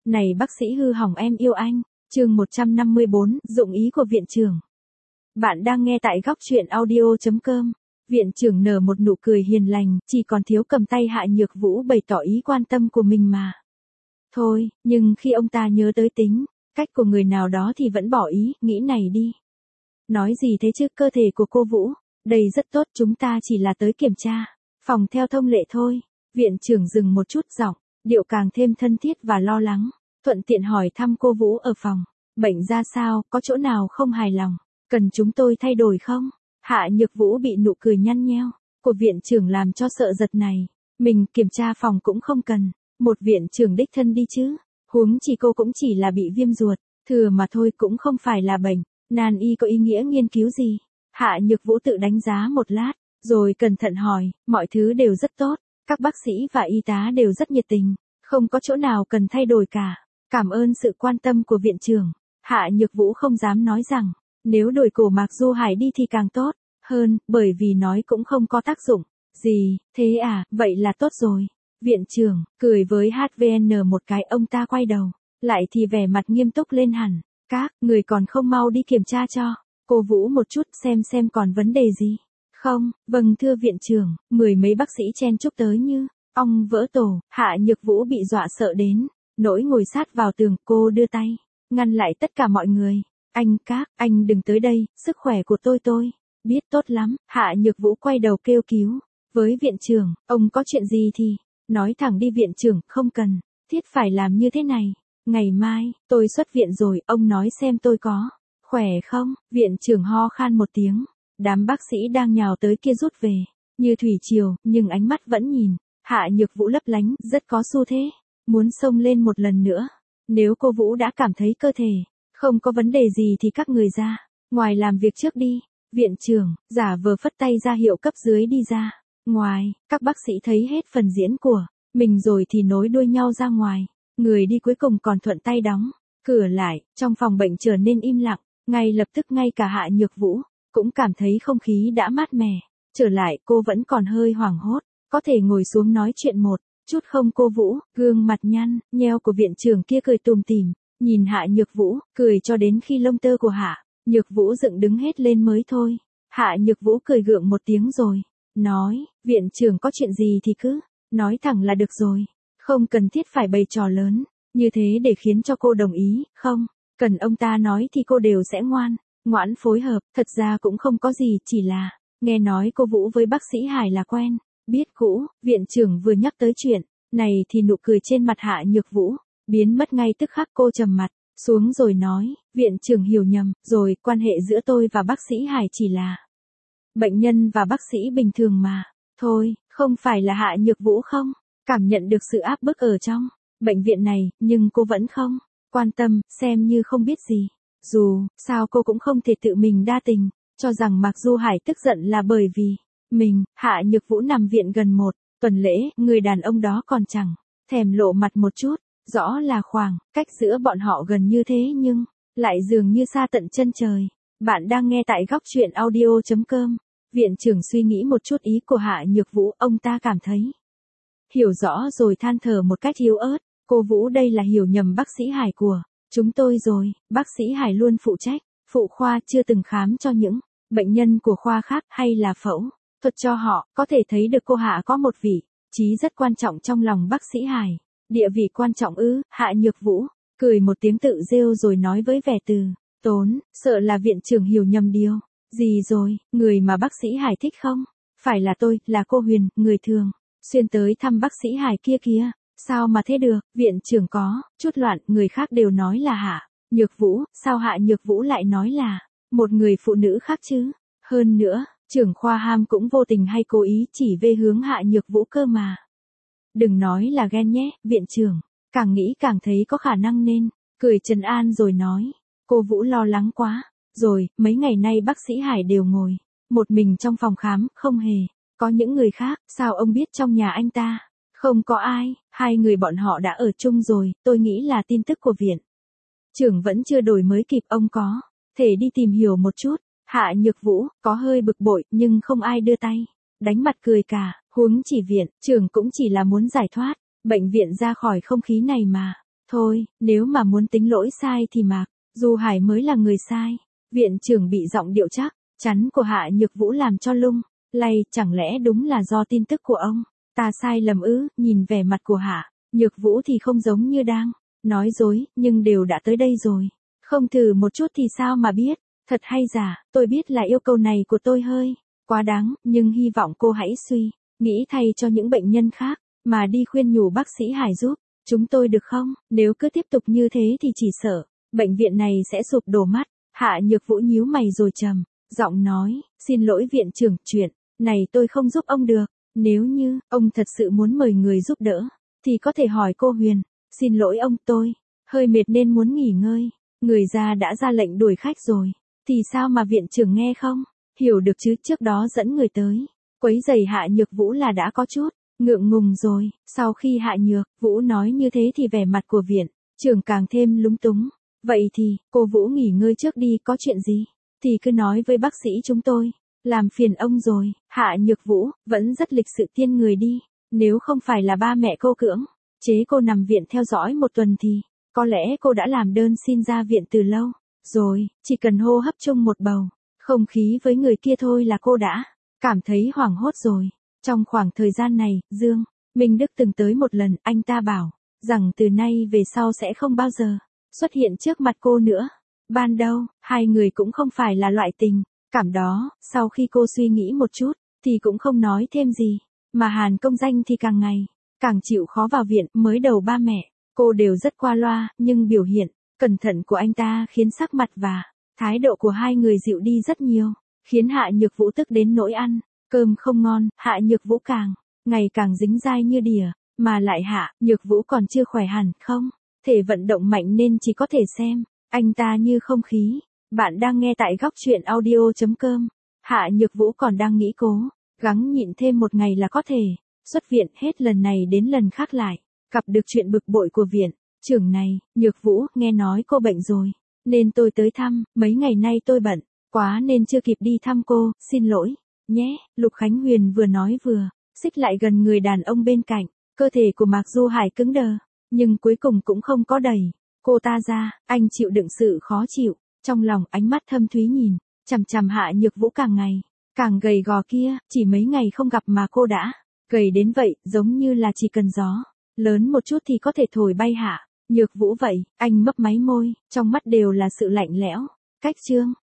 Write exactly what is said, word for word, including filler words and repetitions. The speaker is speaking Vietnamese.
Này bác sĩ hư hỏng em yêu anh, chương một trăm năm mươi bốn, dụng ý của viện trưởng. Bạn đang nghe tại góc truyện audio chấm com. Viện trưởng nở một nụ cười hiền lành, chỉ còn thiếu cầm tay Hạ Nhược Vũ bày tỏ ý quan tâm của mình mà. Thôi, nhưng khi ông ta nhớ tới tính cách của người nào đó thì vẫn bỏ ý, nghĩ này đi. Nói gì thế chứ, cơ thể của cô Vũ, đây rất tốt, chúng ta chỉ là tới kiểm tra phòng theo thông lệ thôi. Viện trưởng dừng một chút, giọng điệu càng thêm thân thiết và lo lắng, thuận tiện hỏi thăm cô Vũ ở phòng. Bệnh ra sao, có chỗ nào không hài lòng, cần chúng tôi thay đổi không? Hạ Nhược Vũ bị nụ cười nhăn nheo của viện trưởng làm cho sợ giật này. Mình kiểm tra phòng cũng không cần, một viện trưởng đích thân đi chứ. Huống chỉ cô cũng chỉ là bị viêm ruột thừa mà thôi, cũng không phải là bệnh nan y có ý nghĩa nghiên cứu gì. Hạ Nhược Vũ tự đánh giá một lát, rồi cẩn thận hỏi, mọi thứ đều rất tốt, các bác sĩ và y tá đều rất nhiệt tình, không có chỗ nào cần thay đổi cả. Cảm ơn sự quan tâm của viện trưởng. Hạ Nhược Vũ không dám nói rằng, nếu đổi cổ Mạc Du Hải đi thì càng tốt hơn, bởi vì nói cũng không có tác dụng gì. Thế à, vậy là tốt rồi. Viện trưởng cười với hát vê en một cái, ông ta quay đầu lại thì vẻ mặt nghiêm túc lên hẳn. Các người còn không mau đi kiểm tra cho cô Vũ một chút, xem xem còn vấn đề gì không. Vâng thưa viện trưởng. Mười mấy bác sĩ chen chúc tới như ong vỡ tổ. Hạ Nhược Vũ bị dọa sợ đến nỗi ngồi sát vào tường. Cô đưa tay ngăn lại tất cả mọi người. Anh các, anh đừng tới đây, sức khỏe của tôi tôi biết tốt lắm. Hạ Nhược Vũ quay đầu kêu cứu với viện trưởng. Ông có chuyện gì thì nói thẳng đi viện trưởng, không cần thiết phải làm như thế này. Ngày mai tôi xuất viện rồi, ông nói xem tôi có khỏe không? Viện trưởng ho khan một tiếng. Đám bác sĩ đang nhào tới kia rút về như thủy triều, nhưng ánh mắt vẫn nhìn Hạ Nhược Vũ lấp lánh, rất có xu thế muốn xông lên một lần nữa. Nếu cô Vũ đã cảm thấy cơ thể không có vấn đề gì thì các người ra ngoài làm việc trước đi. Viện trưởng giả vờ phất tay ra hiệu cấp dưới đi ra ngoài. Các bác sĩ thấy hết phần diễn của mình rồi thì nối đuôi nhau ra ngoài. Người đi cuối cùng còn thuận tay đóng cửa lại. Trong phòng bệnh trở nên im lặng. Ngay lập tức ngay cả Hạ Nhược Vũ cũng cảm thấy không khí đã mát mẻ trở lại. Cô vẫn còn hơi hoảng hốt, có thể ngồi xuống nói chuyện một chút không cô Vũ? Gương mặt nhăn nheo của viện trưởng kia cười tùm tìm nhìn Hạ Nhược Vũ, cười cho đến khi lông tơ của Hạ Nhược Vũ dựng đứng hết lên mới thôi. Hạ Nhược Vũ cười gượng một tiếng rồi nói, viện trưởng có chuyện gì thì cứ nói thẳng là được rồi, không cần thiết phải bày trò lớn như thế để khiến cho cô đồng ý. Không cần ông ta nói thì cô đều sẽ ngoan ngoãn phối hợp. Thật ra cũng không có gì, chỉ là nghe nói cô Vũ với bác sĩ Hải là quen biết cũ. Viện trưởng vừa nhắc tới chuyện này thì nụ cười trên mặt Hạ Nhược Vũ biến mất ngay tức khắc. Cô trầm mặt xuống rồi nói, viện trưởng hiểu nhầm rồi, quan hệ giữa tôi và bác sĩ Hải chỉ là bệnh nhân và bác sĩ bình thường mà thôi. Không phải là Hạ Nhược Vũ không cảm nhận được sự áp bức ở trong bệnh viện này, nhưng cô vẫn không quan tâm, xem như không biết gì. Dù sao cô cũng không thể tự mình đa tình, cho rằng Mạc Du Hải tức giận là bởi vì mình. Hạ Nhược Vũ nằm viện gần một tuần lễ, người đàn ông đó còn chẳng thèm lộ mặt một chút. Rõ là khoảng cách giữa bọn họ gần như thế nhưng lại dường như xa tận chân trời. Bạn đang nghe tại góc truyện audio chấm com. Viện trưởng suy nghĩ một chút ý của Hạ Nhược Vũ, ông ta cảm thấy hiểu rõ rồi than thở một cách yếu ớt. Cô Vũ, đây là hiểu nhầm bác sĩ Hải của chúng tôi rồi. Bác sĩ Hải luôn phụ trách phụ khoa, chưa từng khám cho những bệnh nhân của khoa khác hay là phẫu thuật cho họ. Có thể thấy được cô Hạ có một vị trí rất quan trọng trong lòng bác sĩ Hải. Địa vị quan trọng ư? Hạ Nhược Vũ cười một tiếng tự rêu rồi nói với vẻ từ tốn, sợ là viện trưởng hiểu nhầm điều gì rồi. Người mà bác sĩ Hải thích không phải là tôi, là cô Huyền, người thường xuyên tới thăm bác sĩ Hải kia kìa. Sao mà thế được? Viện trưởng có chút loạn, người khác đều nói là Hạ Nhược Vũ, sao Hạ Nhược Vũ lại nói là một người phụ nữ khác chứ? Hơn nữa, trưởng khoa Ham cũng vô tình hay cố ý chỉ về hướng Hạ Nhược Vũ cơ mà. Đừng nói là ghen nhé. Viện trưởng càng nghĩ càng thấy có khả năng nên cười trấn an rồi nói, cô Vũ lo lắng quá rồi, mấy ngày nay bác sĩ Hải đều ngồi một mình trong phòng khám, không hề có những người khác. Sao ông biết trong nhà anh ta không có ai? Hai người bọn họ đã ở chung rồi. Tôi nghĩ là tin tức của viện trưởng vẫn chưa đổi mới kịp, ông có thể đi tìm hiểu một chút. Hạ Nhược Vũ có hơi bực bội, nhưng không ai đưa tay đánh mặt cười cả. Huống chỉ viện trưởng cũng chỉ là muốn giải thoát bệnh viện ra khỏi không khí này mà Thôi, nếu mà muốn tính lỗi sai thì Mạc Du Hải mới là người sai. Viện trưởng bị giọng điệu chắc chắn của Hạ Nhược Vũ làm cho lung lay, chẳng lẽ đúng là do tin tức của ông ta sai lầm ư? Nhìn vẻ mặt của Hạ Nhược Vũ thì không giống như đang nói dối, nhưng đều đã tới đây rồi, không thử một chút thì sao mà biết, thật hay giả. Tôi biết là yêu cầu này của tôi hơi quá đáng, nhưng hy vọng cô hãy suy nghĩ thay cho những bệnh nhân khác, mà đi khuyên nhủ bác sĩ Hải giúp chúng tôi được không? Nếu cứ tiếp tục như thế thì chỉ sợ bệnh viện này sẽ sụp đổ mất. Hạ Nhược Vũ nhíu mày rồi trầm giọng nói, xin lỗi viện trưởng, chuyện này tôi không giúp ông được. Nếu như ông thật sự muốn mời người giúp đỡ thì có thể hỏi cô Huyền. Xin lỗi ông, tôi hơi mệt nên muốn nghỉ ngơi. Người già đã ra lệnh đuổi khách rồi, thì sao mà viện trưởng nghe không hiểu được chứ? Trước đó dẫn người tới quấy rầy Hạ Nhược Vũ là đã có chút ngượng ngùng rồi. Sau khi Hạ Nhược Vũ nói như thế thì vẻ mặt của viện trưởng càng thêm lúng túng. Vậy thì, cô Vũ nghỉ ngơi trước đi, có chuyện gì thì cứ nói với bác sĩ chúng tôi. Làm phiền ông rồi. Hạ Nhược Vũ vẫn rất lịch sự tiên người đi. Nếu không phải là ba mẹ cô cưỡng chế cô nằm viện theo dõi một tuần thì có lẽ cô đã làm đơn xin ra viện từ lâu rồi. Chỉ cần hô hấp chung một bầu không khí với người kia thôi là cô đã cảm thấy hoảng hốt rồi. Trong khoảng thời gian này, Dương Minh Đức từng tới một lần, anh ta bảo rằng từ nay về sau sẽ không bao giờ xuất hiện trước mặt cô nữa. Ban đầu, hai người cũng không phải là loại tình cảm đó. Sau khi cô suy nghĩ một chút thì cũng không nói thêm gì. Mà Hàn Công Danh thì càng ngày càng chịu khó vào viện. Mới đầu ba mẹ cô đều rất qua loa, nhưng biểu hiện cẩn thận của anh ta khiến sắc mặt và thái độ của hai người dịu đi rất nhiều, khiến Hạ Nhược Vũ tức đến nỗi ăn cơm không ngon. Hạ Nhược Vũ càng ngày càng dính dai như đỉa, mà lại Hạ Nhược Vũ còn chưa khỏe hẳn, không thể vận động mạnh nên chỉ có thể xem anh ta như không khí. Bạn đang nghe tại góc truyện audio chấm com. Hạ Nhược Vũ còn đang nghĩ cố gắng nhịn thêm một ngày là có thể xuất viện. Hết lần này đến lần khác lại gặp được chuyện bực bội của viện trưởng này. Nhược Vũ, nghe nói cô bệnh rồi nên tôi tới thăm. Mấy ngày nay tôi bận quá nên chưa kịp đi thăm cô, xin lỗi nhé. Lục Khánh Huyền vừa nói vừa xích lại gần người đàn ông bên cạnh. Cơ thể của Mạc Du Hải cứng đờ, nhưng cuối cùng cũng không có đẩy cô ta ra. Anh chịu đựng sự khó chịu trong lòng, ánh mắt thâm thúy nhìn chằm chằm Hạ Nhược Vũ càng ngày càng gầy gò kia. Chỉ mấy ngày không gặp mà cô đã gầy đến vậy, giống như là chỉ cần gió lớn một chút thì có thể thổi bay Hạ Nhược Vũ vậy. Anh mấp máy môi, trong mắt đều là sự lạnh lẽo. Cách Trương